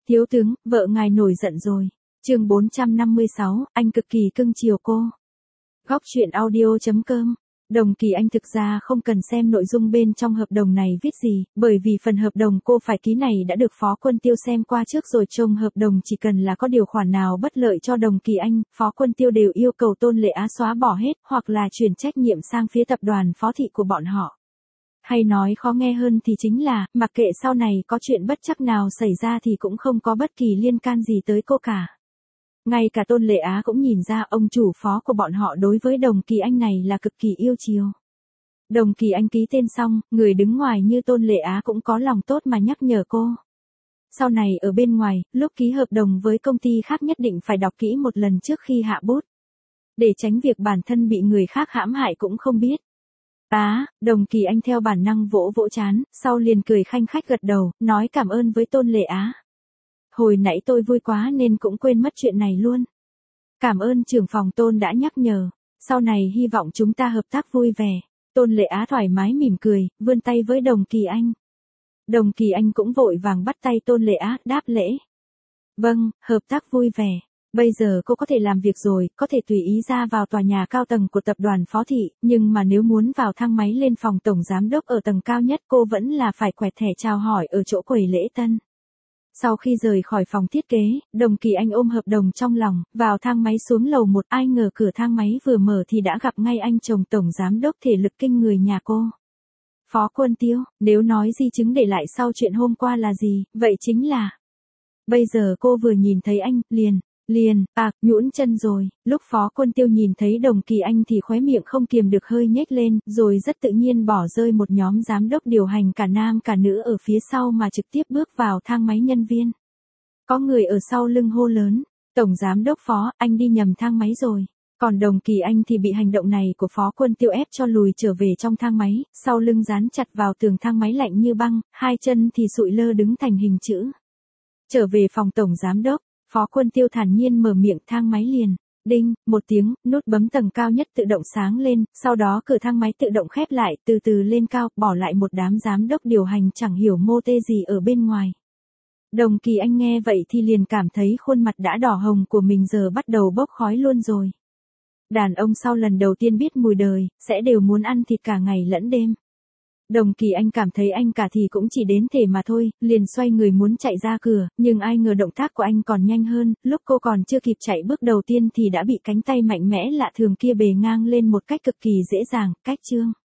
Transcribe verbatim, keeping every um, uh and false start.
Thiếu tướng, vợ ngài nổi giận rồi. Chương bốn trăm năm mươi sáu, anh cực kỳ cưng chiều cô. Góc truyện audio chấm com. Đồng Kỳ Anh thực ra không cần xem nội dung bên trong hợp đồng này viết gì, bởi vì phần hợp đồng cô phải ký này đã được Phó Quân Tiêu xem qua trước rồi. Trong hợp đồng chỉ cần là có điều khoản nào bất lợi cho Đồng Kỳ Anh, Phó Quân Tiêu đều yêu cầu Tôn Lệ Á xóa bỏ hết, hoặc là chuyển trách nhiệm sang phía tập đoàn Phó Thị của bọn họ. Hay nói khó nghe hơn thì chính là, mặc kệ sau này có chuyện bất trắc nào xảy ra thì cũng không có bất kỳ liên can gì tới cô cả. Ngay cả Tôn Lệ Á cũng nhìn ra ông chủ phó của bọn họ đối với Đồng Kỳ Anh này là cực kỳ yêu chiều. Đồng Kỳ Anh ký tên xong, người đứng ngoài như Tôn Lệ Á cũng có lòng tốt mà nhắc nhở cô. Sau này ở bên ngoài, lúc ký hợp đồng với công ty khác nhất định phải đọc kỹ một lần trước khi hạ bút. Để tránh việc bản thân bị người khác hãm hại cũng không biết. Á, Đồng Kỳ Anh theo bản năng vỗ vỗ trán, sau liền cười khanh khách gật đầu, nói cảm ơn với Tôn Lệ Á. Hồi nãy tôi vui quá nên cũng quên mất chuyện này luôn. Cảm ơn trưởng phòng Tôn đã nhắc nhở, sau này hy vọng chúng ta hợp tác vui vẻ. Tôn Lệ Á thoải mái mỉm cười, vươn tay với Đồng Kỳ Anh. Đồng Kỳ Anh cũng vội vàng bắt tay Tôn Lệ Á, đáp lễ. Vâng, hợp tác vui vẻ. Bây giờ cô có thể làm việc rồi, có thể tùy ý ra vào tòa nhà cao tầng của tập đoàn Phó Thị, nhưng mà nếu muốn vào thang máy lên phòng tổng giám đốc ở tầng cao nhất cô vẫn là phải quẹt thẻ chào hỏi ở chỗ quầy lễ tân. Sau khi rời khỏi phòng thiết kế, Đồng Kỳ Anh ôm hợp đồng trong lòng, vào thang máy xuống lầu một, ai ngờ cửa thang máy vừa mở thì đã gặp ngay anh chồng tổng giám đốc thể lực kinh người nhà cô. Phó Quân Tiêu, nếu nói di chứng để lại sau chuyện hôm qua là gì, vậy chính là... Bây giờ cô vừa nhìn thấy anh, liền... Liền, à, nhũn chân rồi. Lúc Phó Quân Tiêu nhìn thấy Đồng Kỳ Anh thì khóe miệng không kiềm được hơi nhếch lên, rồi rất tự nhiên bỏ rơi một nhóm giám đốc điều hành cả nam cả nữ ở phía sau mà trực tiếp bước vào thang máy nhân viên. Có người ở sau lưng hô lớn, tổng giám đốc Phó, anh đi nhầm thang máy rồi. Còn Đồng Kỳ Anh thì bị hành động này của Phó Quân Tiêu ép cho lùi trở về trong thang máy, sau lưng dán chặt vào tường thang máy lạnh như băng, hai chân thì sụi lơ đứng thành hình chữ. Trở về phòng tổng giám đốc, Phó Quân Tiêu thản nhiên mở miệng, thang máy liền. Đinh, một tiếng, nút bấm tầng cao nhất tự động sáng lên, sau đó cửa thang máy tự động khép lại, từ từ lên cao, bỏ lại một đám giám đốc điều hành chẳng hiểu mô tê gì ở bên ngoài. Đồng Kỳ Anh nghe vậy thì liền cảm thấy khuôn mặt đã đỏ hồng của mình giờ bắt đầu bốc khói luôn rồi. Đàn ông sau lần đầu tiên biết mùi đời, sẽ đều muốn ăn thịt cả ngày lẫn đêm. Đồng Kỳ Anh cảm thấy anh cả thì cũng chỉ đến thể mà thôi, liền xoay người muốn chạy ra cửa, nhưng ai ngờ động tác của anh còn nhanh hơn, lúc cô còn chưa kịp chạy bước đầu tiên thì đã bị cánh tay mạnh mẽ lạ thường kia bề ngang lên một cách cực kỳ dễ dàng, cách chương.